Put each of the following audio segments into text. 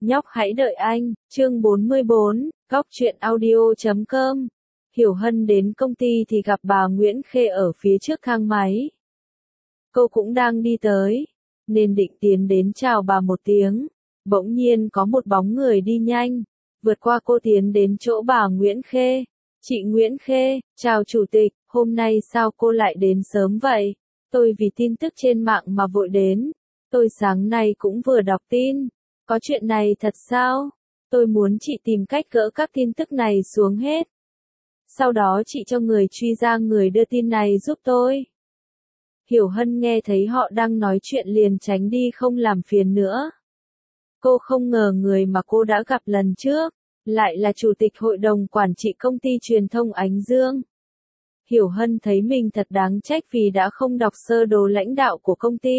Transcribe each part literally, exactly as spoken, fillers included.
Nhóc hãy đợi anh, chương bốn mươi bốn, góc truyện audio chấm com. Hiểu Hân đến công ty thì gặp bà Nguyễn Khê ở phía trước thang máy. Cô cũng đang đi tới, nên định tiến đến chào bà một tiếng. Bỗng nhiên có một bóng người đi nhanh, vượt qua cô tiến đến chỗ bà Nguyễn Khê. Chị Nguyễn Khê, chào chủ tịch, hôm nay sao cô lại đến sớm vậy? Tôi vì tin tức trên mạng mà vội đến. Tôi sáng nay cũng vừa đọc tin. Có chuyện này thật sao? Tôi muốn chị tìm cách gỡ các tin tức này xuống hết. Sau đó chị cho người truy ra người đưa tin này giúp tôi. Hiểu Hân nghe thấy họ đang nói chuyện liền tránh đi không làm phiền nữa. Cô không ngờ người mà cô đã gặp lần trước, lại là chủ tịch hội đồng quản trị công ty truyền thông Ánh Dương. Hiểu Hân thấy mình thật đáng trách vì đã không đọc sơ đồ lãnh đạo của công ty.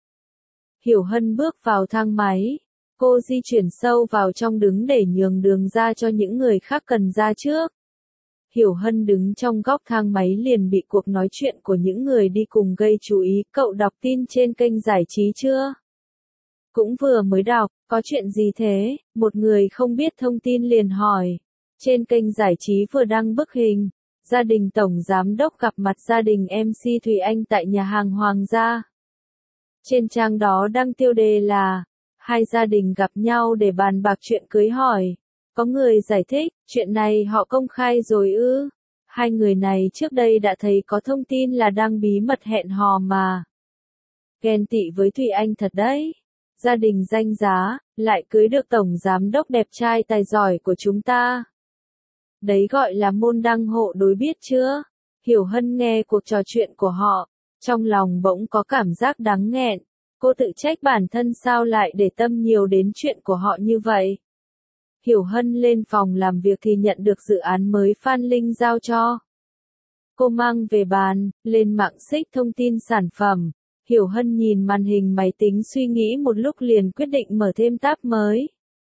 Hiểu Hân bước vào thang máy. Cô di chuyển sâu vào trong đứng để nhường đường ra cho những người khác cần ra trước. Hiểu Hân đứng trong góc thang máy liền bị cuộc nói chuyện của những người đi cùng gây chú ý. Cậu đọc tin trên kênh giải trí chưa? Cũng vừa mới đọc, có chuyện gì thế? Một người không biết thông tin liền hỏi. Trên kênh giải trí vừa đăng bức hình, gia đình tổng giám đốc gặp mặt gia đình em xê Thùy Anh tại nhà hàng Hoàng gia. Trên trang đó đăng tiêu đề là hai gia đình gặp nhau để bàn bạc chuyện cưới hỏi. Có người giải thích, chuyện này họ công khai rồi ư. Hai người này trước đây đã thấy có thông tin là đang bí mật hẹn hò mà. Ghen tị với Thùy Anh thật đấy. Gia đình danh giá, lại cưới được tổng giám đốc đẹp trai tài giỏi của chúng ta. Đấy gọi là môn đăng hộ đối biết chưa? Hiểu Hân nghe cuộc trò chuyện của họ, trong lòng bỗng có cảm giác đáng nghẹn. Cô tự trách bản thân sao lại để tâm nhiều đến chuyện của họ như vậy. Hiểu Hân lên phòng làm việc thì nhận được dự án mới Phan Linh giao cho. Cô mang về bàn, lên mạng xích thông tin sản phẩm. Hiểu Hân nhìn màn hình máy tính suy nghĩ một lúc liền quyết định mở thêm tab mới.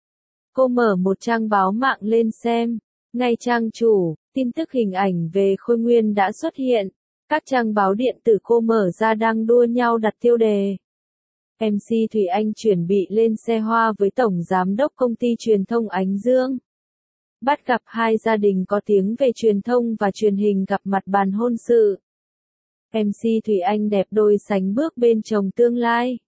Cô mở một trang báo mạng lên xem. Ngay trang chủ, tin tức hình ảnh về Khôi Nguyên đã xuất hiện. Các trang báo điện tử cô mở ra đang đua nhau đặt tiêu đề. em xê Thùy Anh chuẩn bị lên xe hoa với Tổng Giám đốc Công ty Truyền thông Ánh Dương. Bắt gặp hai gia đình có tiếng về truyền thông và truyền hình gặp mặt bàn hôn sự. em xê Thùy Anh đẹp đôi sánh bước bên chồng tương lai.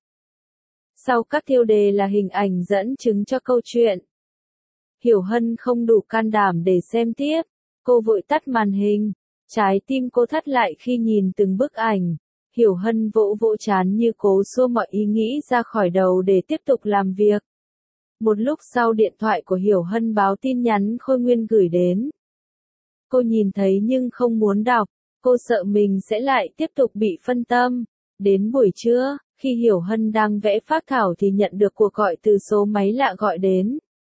Sau các tiêu đề là hình ảnh dẫn chứng cho câu chuyện. Hiểu Hân không đủ can đảm để xem tiếp. Cô vội tắt màn hình. Trái tim cô thắt lại khi nhìn từng bức ảnh. Hiểu Hân vỗ vỗ trán như cố xua mọi ý nghĩ ra khỏi đầu để tiếp tục làm việc. Một lúc sau điện thoại của Hiểu Hân báo tin nhắn Khôi Nguyên gửi đến. Cô nhìn thấy nhưng không muốn đọc. Cô sợ mình sẽ lại tiếp tục bị phân tâm. Đến buổi trưa, khi Hiểu Hân đang vẽ phác thảo thì nhận được cuộc gọi từ số máy lạ gọi đến.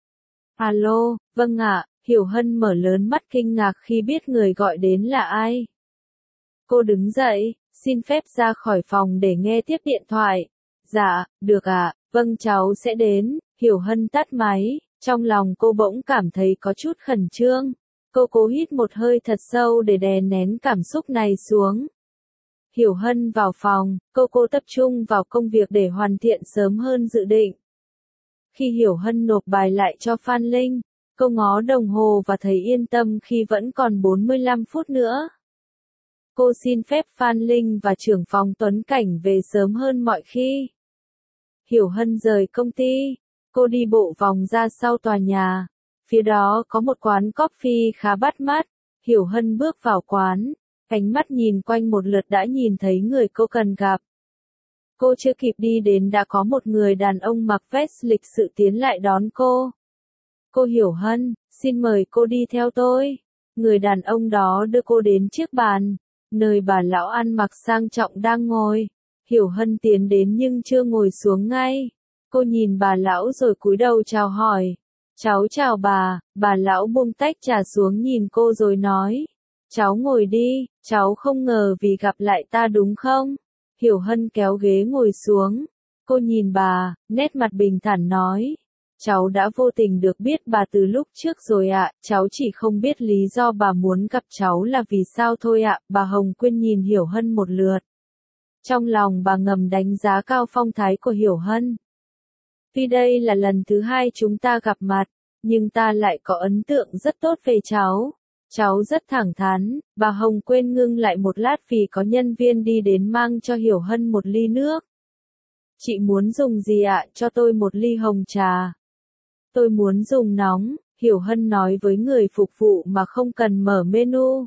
Alo, vâng ạ, Hiểu Hân mở lớn mắt kinh ngạc khi biết người gọi đến là ai. Cô đứng dậy, xin phép ra khỏi phòng để nghe tiếp điện thoại. Dạ, được ạ, vâng cháu sẽ đến. Hiểu Hân tắt máy, trong lòng cô bỗng cảm thấy có chút khẩn trương. Cô cố hít một hơi thật sâu để đè nén cảm xúc này xuống. Hiểu Hân vào phòng, cô cô tập trung vào công việc để hoàn thiện sớm hơn dự định. Khi Hiểu Hân nộp bài lại cho Phan Linh, cô ngó đồng hồ và thấy yên tâm khi vẫn còn bốn mươi lăm phút nữa. Cô xin phép Phan Linh và trưởng phòng Tuấn Cảnh về sớm hơn mọi khi. Hiểu Hân rời công ty, cô đi bộ vòng ra sau tòa nhà. Phía đó có một quán coffee khá bắt mắt. Hiểu Hân bước vào quán, ánh mắt nhìn quanh một lượt đã nhìn thấy người cô cần gặp. Cô chưa kịp đi đến đã có một người đàn ông mặc vest lịch sự tiến lại đón cô. Cô Hiểu Hân, xin mời cô đi theo tôi. Người đàn ông đó đưa cô đến chiếc bàn, nơi bà lão ăn mặc sang trọng đang ngồi. Hiểu Hân tiến đến nhưng chưa ngồi xuống ngay. Cô nhìn bà lão rồi cúi đầu chào hỏi. Cháu chào bà, bà lão buông tách trà xuống nhìn cô rồi nói. Cháu ngồi đi, cháu không ngờ vì gặp lại ta đúng không? Hiểu Hân kéo ghế ngồi xuống. Cô nhìn bà, nét mặt bình thản nói. Cháu đã vô tình được biết bà từ lúc trước rồi ạ, cháu chỉ không biết lý do bà muốn gặp cháu là vì sao thôi ạ. Bà Hồng Quyên nhìn Hiểu Hân một lượt. Trong lòng bà ngầm đánh giá cao phong thái của Hiểu Hân. Tuy đây là lần thứ hai chúng ta gặp mặt, nhưng ta lại có ấn tượng rất tốt về cháu. Cháu rất thẳng thắn, bà Hồng quên ngưng lại một lát vì có nhân viên đi đến mang cho Hiểu Hân một ly nước. Chị muốn dùng gì ạ? Cho tôi một ly hồng trà. Tôi muốn dùng nóng, Hiểu Hân nói với người phục vụ mà không cần mở menu.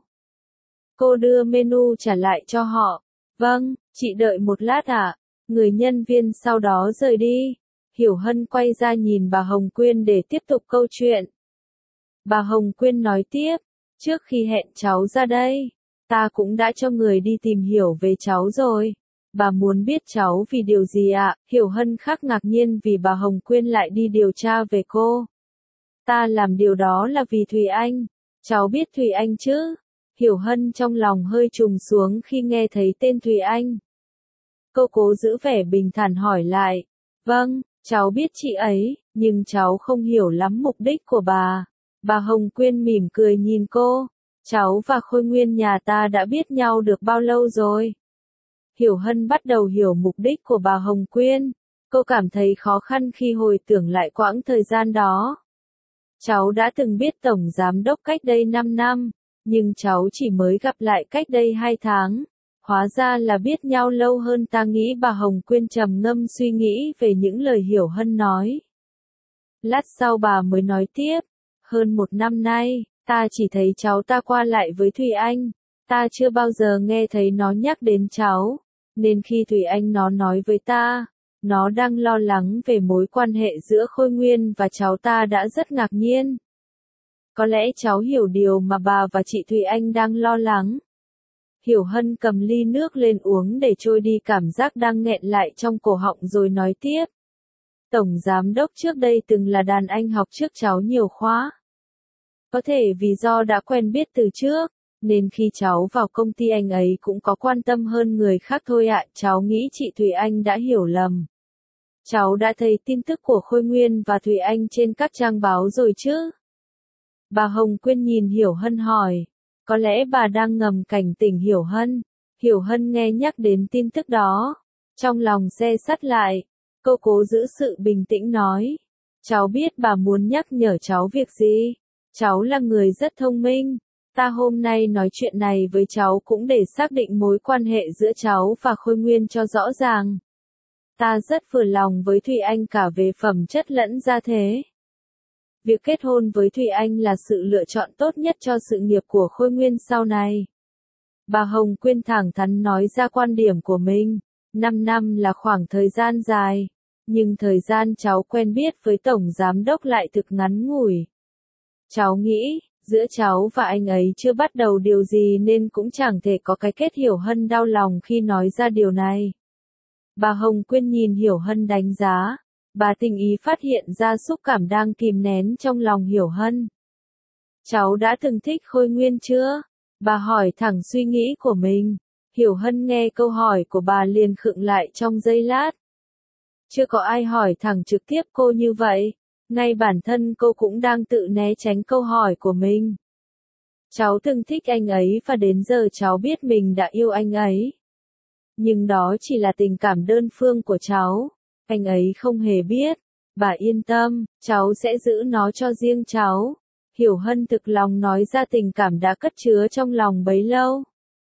Cô đưa menu trả lại cho họ. Vâng, chị đợi một lát ạ. Người nhân viên sau đó rời đi. Hiểu Hân quay ra nhìn bà Hồng Quyên để tiếp tục câu chuyện. Bà Hồng Quyên nói tiếp, trước khi hẹn cháu ra đây, ta cũng đã cho người đi tìm hiểu về cháu rồi. Bà muốn biết cháu vì điều gì ạ? Hiểu Hân khá ngạc nhiên vì bà Hồng Quyên lại đi điều tra về cô. Ta làm điều đó là vì Thùy Anh. Cháu biết Thùy Anh chứ? Hiểu Hân trong lòng hơi trùng xuống khi nghe thấy tên Thùy Anh. Cô cố giữ vẻ bình thản hỏi lại. Vâng, cháu biết chị ấy, nhưng cháu không hiểu lắm mục đích của bà. Bà Hồng Quyên mỉm cười nhìn cô. Cháu và Khôi Nguyên nhà ta đã biết nhau được bao lâu rồi? Hiểu Hân bắt đầu hiểu mục đích của bà Hồng Quyên. Cô cảm thấy khó khăn khi hồi tưởng lại quãng thời gian đó. Cháu đã từng biết Tổng Giám Đốc cách đây năm năm, nhưng cháu chỉ mới gặp lại cách đây hai tháng. Hóa ra là biết nhau lâu hơn ta nghĩ. Bà Hồng Quyên trầm ngâm suy nghĩ về những lời Hiểu Hân nói. Lát sau bà mới nói tiếp, hơn một năm nay, ta chỉ thấy cháu ta qua lại với Thùy Anh. Ta chưa bao giờ nghe thấy nó nhắc đến cháu, nên khi Thùy Anh nó nói với ta, nó đang lo lắng về mối quan hệ giữa Khôi Nguyên và cháu ta đã rất ngạc nhiên. Có lẽ cháu hiểu điều mà bà và chị Thùy Anh đang lo lắng. Hiểu Hân cầm ly nước lên uống để trôi đi cảm giác đang nghẹn lại trong cổ họng rồi nói tiếp. Tổng Giám Đốc trước đây từng là đàn anh học trước cháu nhiều khóa. Có thể vì do đã quen biết từ trước, nên khi cháu vào công ty anh ấy cũng có quan tâm hơn người khác thôi ạ. Cháu nghĩ chị Thùy Anh đã hiểu lầm. Cháu đã thấy tin tức của Khôi Nguyên và Thùy Anh trên các trang báo rồi chứ? Bà Hồng Quyên nhìn Hiểu Hân hỏi. Có lẽ bà đang ngầm cảnh tỉnh Hiểu Hân. Hiểu Hân nghe nhắc đến tin tức đó. Trong lòng se sắt lại. Cô cố giữ sự bình tĩnh nói. Cháu biết bà muốn nhắc nhở cháu việc gì. Cháu là người rất thông minh. Ta hôm nay nói chuyện này với cháu cũng để xác định mối quan hệ giữa cháu và Khôi Nguyên cho rõ ràng. Ta rất vừa lòng với Thùy Anh cả về phẩm chất lẫn gia thế. Việc kết hôn với Thùy Anh là sự lựa chọn tốt nhất cho sự nghiệp của Khôi Nguyên sau này. Bà Hồng Quyên thẳng thắn nói ra quan điểm của mình. Năm năm là khoảng thời gian dài, nhưng thời gian cháu quen biết với Tổng Giám Đốc lại thực ngắn ngủi. Cháu nghĩ, giữa cháu và anh ấy chưa bắt đầu điều gì nên cũng chẳng thể có cái kết. Hiểu Hân đau lòng khi nói ra điều này. Bà Hồng Quyên nhìn Hiểu Hân đánh giá. Bà tình ý phát hiện ra xúc cảm đang kìm nén trong lòng Hiểu Hân. Cháu đã từng thích Khôi Nguyên chưa? Bà hỏi thẳng suy nghĩ của mình. Hiểu Hân nghe câu hỏi của bà liền khựng lại trong giây lát. Chưa có ai hỏi thẳng trực tiếp cô như vậy. Ngay bản thân cô cũng đang tự né tránh câu hỏi của mình. Cháu từng thích anh ấy và đến giờ cháu biết mình đã yêu anh ấy. Nhưng đó chỉ là tình cảm đơn phương của cháu. Anh ấy không hề biết. Bà yên tâm, cháu sẽ giữ nó cho riêng cháu. Hiểu Hân thực lòng nói ra tình cảm đã cất chứa trong lòng bấy lâu.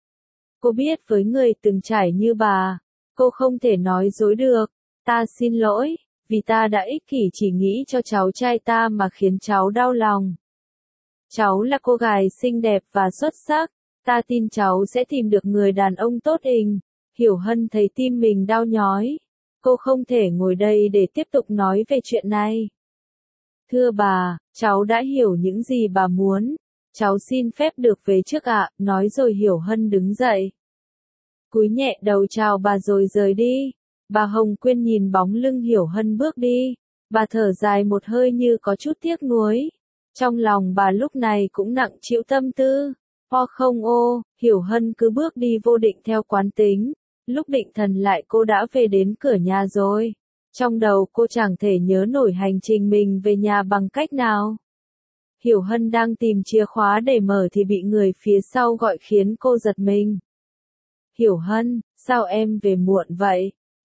Cô biết với người từng trải như bà, cô không thể nói dối được. Ta xin lỗi, vì ta đã ích kỷ chỉ nghĩ cho cháu trai ta mà khiến cháu đau lòng. Cháu là cô gái xinh đẹp và xuất sắc. Ta tin cháu sẽ tìm được người đàn ông tốt hình. Hiểu Hân thấy tim mình đau nhói. Cô không thể ngồi đây để tiếp tục nói về chuyện này. Thưa bà, cháu đã hiểu những gì bà muốn. Cháu xin phép được về trước ạ, nói rồi Hiểu Hân đứng dậy. Cúi nhẹ đầu chào bà rồi rời đi. Bà Hồng Quyên nhìn bóng lưng Hiểu Hân bước đi. Bà thở dài một hơi như có chút tiếc nuối. Trong lòng bà lúc này cũng nặng chịu tâm tư. O không ô, Hiểu Hân cứ bước đi vô định theo quán tính. Lúc định thần lại cô đã về đến cửa nhà rồi. Trong đầu cô chẳng thể nhớ nổi hành trình mình về nhà bằng cách nào. Hiểu Hân đang tìm chìa khóa để mở thì bị người phía sau gọi khiến cô giật mình. Hiểu Hân, sao em về muộn vậy?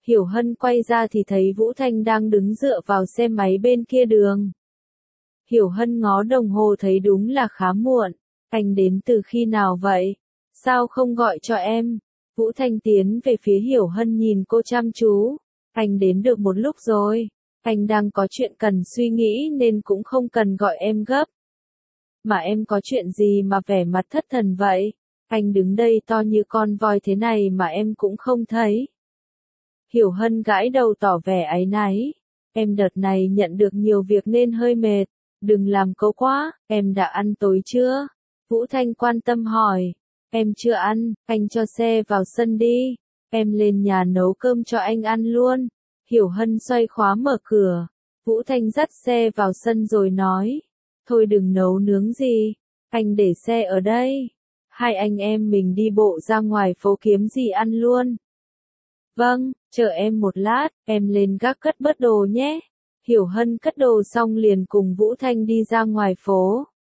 Hiểu Hân quay ra thì thấy Vũ Thanh đang đứng dựa vào xe máy bên kia đường. Hiểu Hân ngó đồng hồ thấy đúng là khá muộn. Anh đến từ khi nào vậy? Sao không gọi cho em? Vũ Thanh tiến về phía Hiểu Hân nhìn cô chăm chú. Anh đến được một lúc rồi. Anh đang có chuyện cần suy nghĩ nên cũng không cần gọi em gấp. Mà em có chuyện gì mà vẻ mặt thất thần vậy? Anh đứng đây to như con voi thế này mà em cũng không thấy. Hiểu Hân gãi đầu tỏ vẻ áy náy. Em đợt này nhận được nhiều việc nên hơi mệt. Đừng làm cấu quá, em đã ăn tối chưa? Vũ Thanh quan tâm hỏi. Em chưa ăn, anh cho xe vào sân đi. Em lên nhà nấu cơm cho anh ăn luôn. Hiểu Hân xoay khóa mở cửa. Vũ Thanh dắt xe vào sân rồi nói. Thôi đừng nấu nướng gì. Anh để xe ở đây. Hai anh em mình đi bộ ra ngoài phố kiếm gì ăn luôn. Vâng, chờ em một lát, em lên gác cất bớt đồ nhé. Hiểu Hân cất đồ xong liền cùng Vũ Thanh đi ra ngoài phố.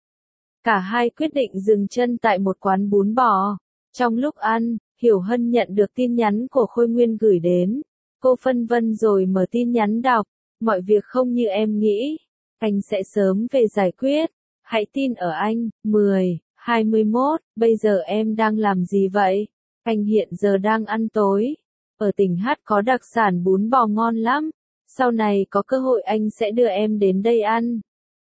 Cả hai quyết định dừng chân tại một quán bún bò. Trong lúc ăn, Hiểu Hân nhận được tin nhắn của Khôi Nguyên gửi đến. Cô phân vân rồi mở tin nhắn đọc. Mọi việc không như em nghĩ. Anh sẽ sớm về giải quyết. Hãy tin ở anh. mười, hai mươi mốt, bây giờ em đang làm gì vậy? Anh hiện giờ đang ăn tối. Ở tỉnh Hát có đặc sản bún bò ngon lắm. Sau này có cơ hội anh sẽ đưa em đến đây ăn.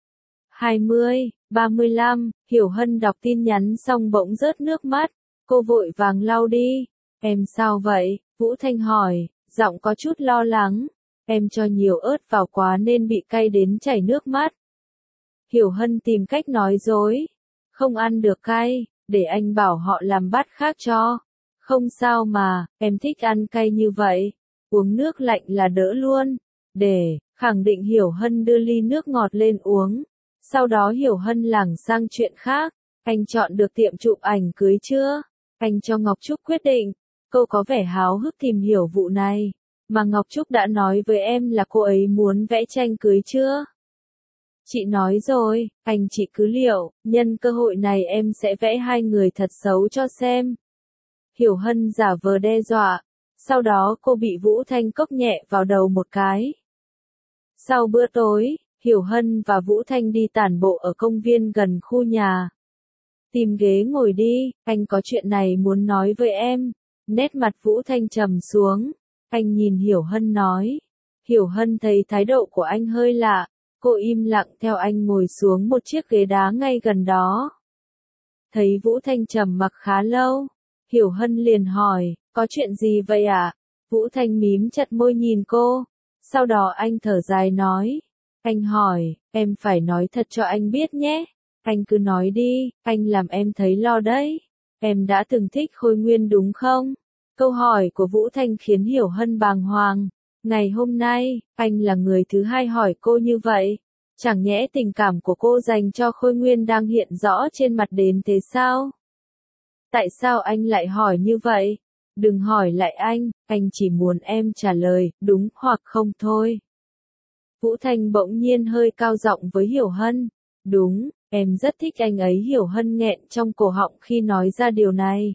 hai mươi, ba mươi lăm, Hiểu Hân đọc tin nhắn xong bỗng rớt nước mắt. Cô vội vàng lau đi. Em sao vậy? Vũ Thanh hỏi, giọng có chút lo lắng. Em cho nhiều ớt vào quá nên bị cay đến chảy nước mắt. Hiểu Hân tìm cách nói dối. Không ăn được cay, để anh bảo họ làm bát khác cho. Không sao mà, em thích ăn cay như vậy. Uống nước lạnh là đỡ luôn. Để, khẳng định Hiểu Hân đưa ly nước ngọt lên uống. Sau đó Hiểu Hân lảng sang chuyện khác. Anh chọn được tiệm chụp ảnh cưới chưa? Anh cho Ngọc Trúc quyết định. Cô có vẻ háo hức tìm hiểu vụ này. Mà Ngọc Trúc đã nói với em là cô ấy muốn vẽ tranh cưới chưa? Chị nói rồi, anh chị cứ liệu, nhân cơ hội này em sẽ vẽ hai người thật xấu cho xem. Hiểu Hân giả vờ đe dọa. Sau đó cô bị Vũ Thanh cốc nhẹ vào đầu một cái. Sau bữa tối, Hiểu Hân và Vũ Thanh đi tản bộ ở công viên gần khu nhà. Tìm ghế ngồi đi, anh có chuyện này muốn nói với em. Nét mặt Vũ Thanh trầm xuống. Anh nhìn Hiểu Hân nói. Hiểu Hân thấy thái độ của anh hơi lạ. Cô im lặng theo anh ngồi xuống một chiếc ghế đá ngay gần đó. Thấy Vũ Thanh trầm mặc khá lâu. Hiểu Hân liền hỏi, có chuyện gì vậy ạ? À? Vũ Thanh mím chặt môi nhìn cô. Sau đó anh thở dài nói. Anh hỏi, em phải nói thật cho anh biết nhé. Anh cứ nói đi, anh làm em thấy lo đấy. Em đã từng thích Khôi Nguyên đúng không? Câu hỏi của Vũ Thanh khiến Hiểu Hân bàng hoàng. Ngày hôm nay, anh là người thứ hai hỏi cô như vậy. Chẳng nhẽ tình cảm của cô dành cho Khôi Nguyên đang hiện rõ trên mặt đến thế sao? Tại sao anh lại hỏi như vậy? Đừng hỏi lại anh, anh chỉ muốn em trả lời, đúng hoặc không thôi. Vũ Thanh bỗng nhiên hơi cao giọng với Hiểu Hân. Đúng, em rất thích anh ấy. Hiểu Hân nghẹn trong cổ họng khi nói ra điều này.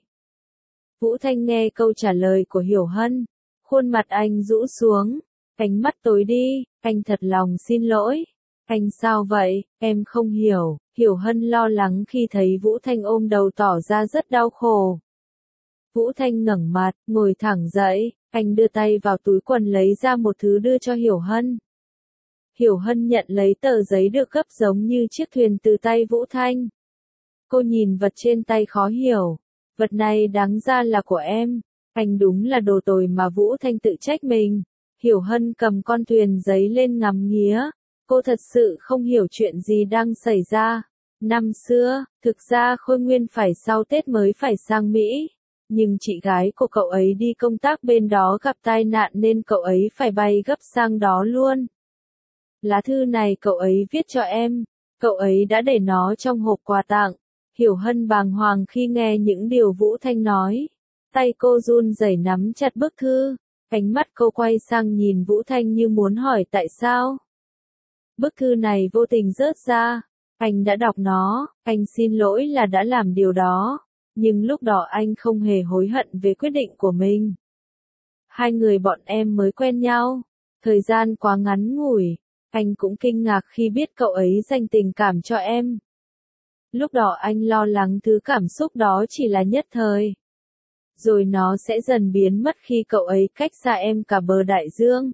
Vũ Thanh nghe câu trả lời của Hiểu Hân. Khuôn mặt anh rũ xuống. Ánh mắt tối đi, anh thật lòng xin lỗi. Anh sao vậy, em không hiểu. Hiểu Hân lo lắng khi thấy Vũ Thanh ôm đầu tỏ ra rất đau khổ. Vũ Thanh ngẩng mặt, ngồi thẳng dậy, anh đưa tay vào túi quần lấy ra một thứ đưa cho Hiểu Hân. Hiểu Hân nhận lấy tờ giấy được gấp giống như chiếc thuyền từ tay Vũ Thanh. Cô nhìn vật trên tay khó hiểu. Vật này đáng ra là của em. Anh đúng là đồ tồi mà. Vũ Thanh tự trách mình. Hiểu Hân cầm con thuyền giấy lên ngắm nghía. Cô thật sự không hiểu chuyện gì đang xảy ra. Năm xưa, thực ra Khôi Nguyên phải sau Tết mới phải sang Mỹ. Nhưng chị gái của cậu ấy đi công tác bên đó gặp tai nạn nên cậu ấy phải bay gấp sang đó luôn. Lá thư này cậu ấy viết cho em. Cậu ấy đã để nó trong hộp quà tặng. Hiểu Hân bàng hoàng khi nghe những điều Vũ Thanh nói. Tay cô run rẩy nắm chặt bức thư. Ánh mắt cô quay sang nhìn Vũ Thanh như muốn hỏi tại sao. Bức thư này vô tình rớt ra. Anh đã đọc nó, anh xin lỗi là đã làm điều đó. Nhưng lúc đó anh không hề hối hận về quyết định của mình. Hai người bọn em mới quen nhau. Thời gian quá ngắn ngủi. Anh cũng kinh ngạc khi biết cậu ấy dành tình cảm cho em. Lúc đó anh lo lắng thứ cảm xúc đó chỉ là nhất thời. Rồi nó sẽ dần biến mất khi cậu ấy cách xa em cả bờ đại dương.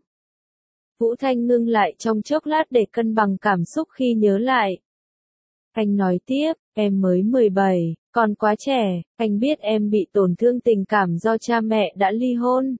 Vũ Thanh ngưng lại trong chốc lát để cân bằng cảm xúc khi nhớ lại. Anh nói tiếp, em mới mười bảy, còn quá trẻ, anh biết em bị tổn thương tình cảm do cha mẹ đã ly hôn.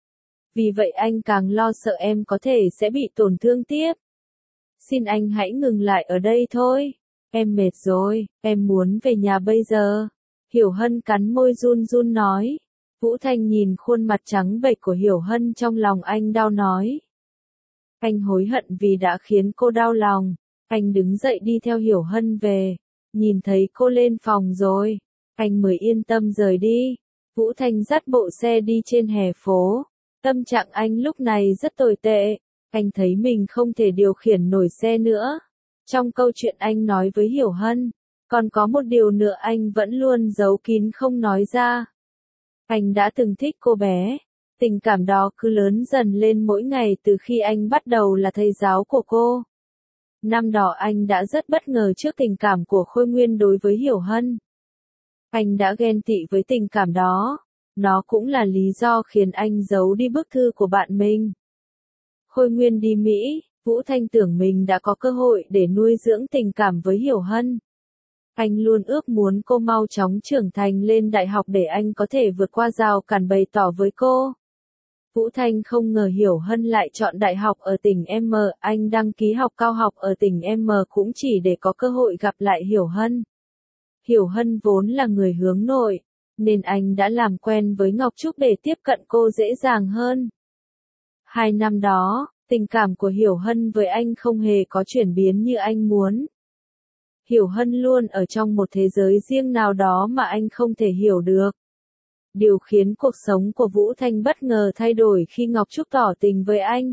Vì vậy anh càng lo sợ em có thể sẽ bị tổn thương tiếp. Xin anh hãy ngừng lại ở đây thôi. Em mệt rồi, em muốn về nhà bây giờ. Hiểu Hân cắn môi run run nói. Vũ Thanh nhìn khuôn mặt trắng bệch của Hiểu Hân trong lòng anh đau nói. Anh hối hận vì đã khiến cô đau lòng. Anh đứng dậy đi theo Hiểu Hân về. Nhìn thấy cô lên phòng rồi. Anh mới yên tâm rời đi. Vũ Thanh dắt bộ xe đi trên hè phố. Tâm trạng anh lúc này rất tồi tệ. Anh thấy mình không thể điều khiển nổi xe nữa. Trong câu chuyện anh nói với Hiểu Hân, còn có một điều nữa anh vẫn luôn giấu kín không nói ra. Anh đã từng thích cô bé. Tình cảm đó cứ lớn dần lên mỗi ngày từ khi anh bắt đầu là thầy giáo của cô. Năm đó anh đã rất bất ngờ trước tình cảm của Khôi Nguyên đối với Hiểu Hân. Anh đã ghen tị với tình cảm đó. Nó cũng là lý do khiến anh giấu đi bức thư của bạn mình. Khôi Nguyên đi Mỹ, Vũ Thanh tưởng mình đã có cơ hội để nuôi dưỡng tình cảm với Hiểu Hân. Anh luôn ước muốn cô mau chóng trưởng thành lên đại học để anh có thể vượt qua rào cản bày tỏ với cô. Vũ Thanh không ngờ Hiểu Hân lại chọn đại học ở tỉnh M, anh đăng ký học cao học ở tỉnh M cũng chỉ để có cơ hội gặp lại Hiểu Hân. Hiểu Hân vốn là người hướng nội, nên anh đã làm quen với Ngọc Trúc để tiếp cận cô dễ dàng hơn. Hai năm đó, tình cảm của Hiểu Hân với anh không hề có chuyển biến như anh muốn. Hiểu Hân luôn ở trong một thế giới riêng nào đó mà anh không thể hiểu được. Điều khiến cuộc sống của Vũ Thanh bất ngờ thay đổi khi Ngọc Trúc tỏ tình với anh.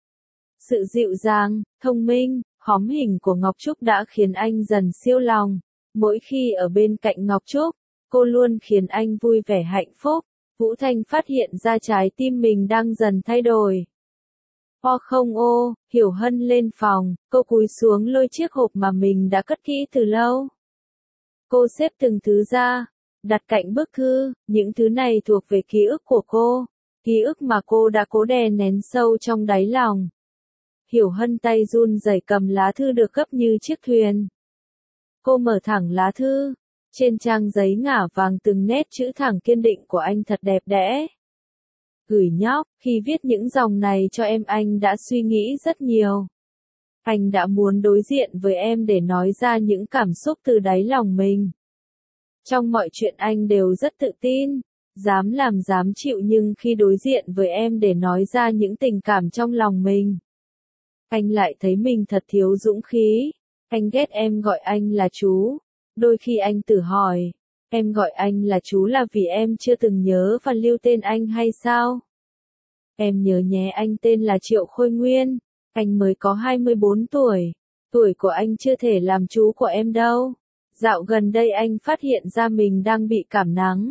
Sự dịu dàng, thông minh, hóm hình của Ngọc Trúc đã khiến anh dần siêu lòng. Mỗi khi ở bên cạnh Ngọc Trúc, cô luôn khiến anh vui vẻ hạnh phúc. Vũ Thanh phát hiện ra trái tim mình đang dần thay đổi. O không ô, Hiểu Hân lên phòng, cô cúi xuống lôi chiếc hộp mà mình đã cất kỹ từ lâu. Cô xếp từng thứ ra, đặt cạnh bức thư, những thứ này thuộc về ký ức của cô, ký ức mà cô đã cố đè nén sâu trong đáy lòng. Hiểu Hân tay run rẩy cầm lá thư được gấp như chiếc thuyền. Cô mở thẳng lá thư, trên trang giấy ngả vàng từng nét chữ thẳng kiên định của anh thật đẹp đẽ. Gửi nhóc, khi viết những dòng này cho em anh đã suy nghĩ rất nhiều. Anh đã muốn đối diện với em để nói ra những cảm xúc từ đáy lòng mình. Trong mọi chuyện anh đều rất tự tin, dám làm dám chịu nhưng khi đối diện với em để nói ra những tình cảm trong lòng mình, anh lại thấy mình thật thiếu dũng khí. Anh ghét em gọi anh là chú. Đôi khi anh tự hỏi, em gọi anh là chú là vì em chưa từng nhớ và lưu tên anh hay sao? Em nhớ nhé, anh tên là Triệu Khôi Nguyên. Anh mới có hai mươi bốn tuổi. Tuổi của anh chưa thể làm chú của em đâu. Dạo gần đây anh phát hiện ra mình đang bị cảm nắng,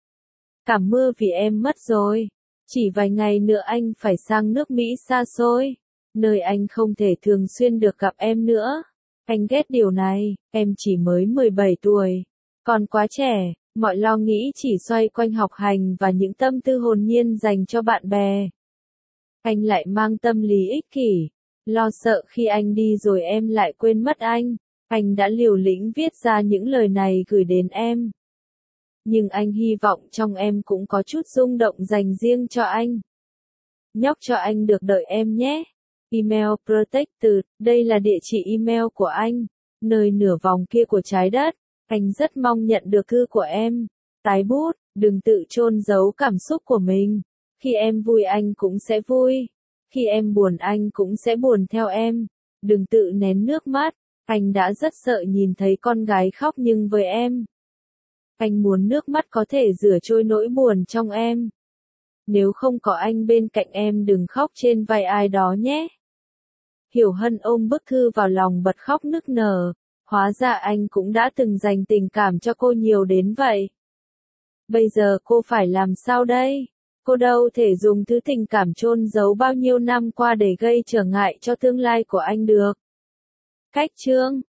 cảm mưa vì em mất rồi. Chỉ vài ngày nữa anh phải sang nước Mỹ xa xôi, nơi anh không thể thường xuyên được gặp em nữa. Anh ghét điều này, em chỉ mới mười bảy tuổi, còn quá trẻ, mọi lo nghĩ chỉ xoay quanh học hành và những tâm tư hồn nhiên dành cho bạn bè. Anh lại mang tâm lý ích kỷ, lo sợ khi anh đi rồi em lại quên mất anh. Anh đã liều lĩnh viết ra những lời này gửi đến em. Nhưng anh hy vọng trong em cũng có chút rung động dành riêng cho anh. Nhóc cho anh được đợi em nhé. Email Protected, đây là địa chỉ email của anh, nơi nửa vòng kia của trái đất. Anh rất mong nhận được thư của em. Tái bút, đừng tự chôn giấu cảm xúc của mình. Khi em vui anh cũng sẽ vui. Khi em buồn anh cũng sẽ buồn theo em. Đừng tự nén nước mắt. Anh đã rất sợ nhìn thấy con gái khóc nhưng với em. Anh muốn nước mắt có thể rửa trôi nỗi buồn trong em. Nếu không có anh bên cạnh em đừng khóc trên vai ai đó nhé. Hiểu Hân ôm bức thư vào lòng bật khóc nức nở. Hóa ra anh cũng đã từng dành tình cảm cho cô nhiều đến vậy. Bây giờ cô phải làm sao đây? Cô đâu thể dùng thứ tình cảm chôn giấu bao nhiêu năm qua để gây trở ngại cho tương lai của anh được. Cách chương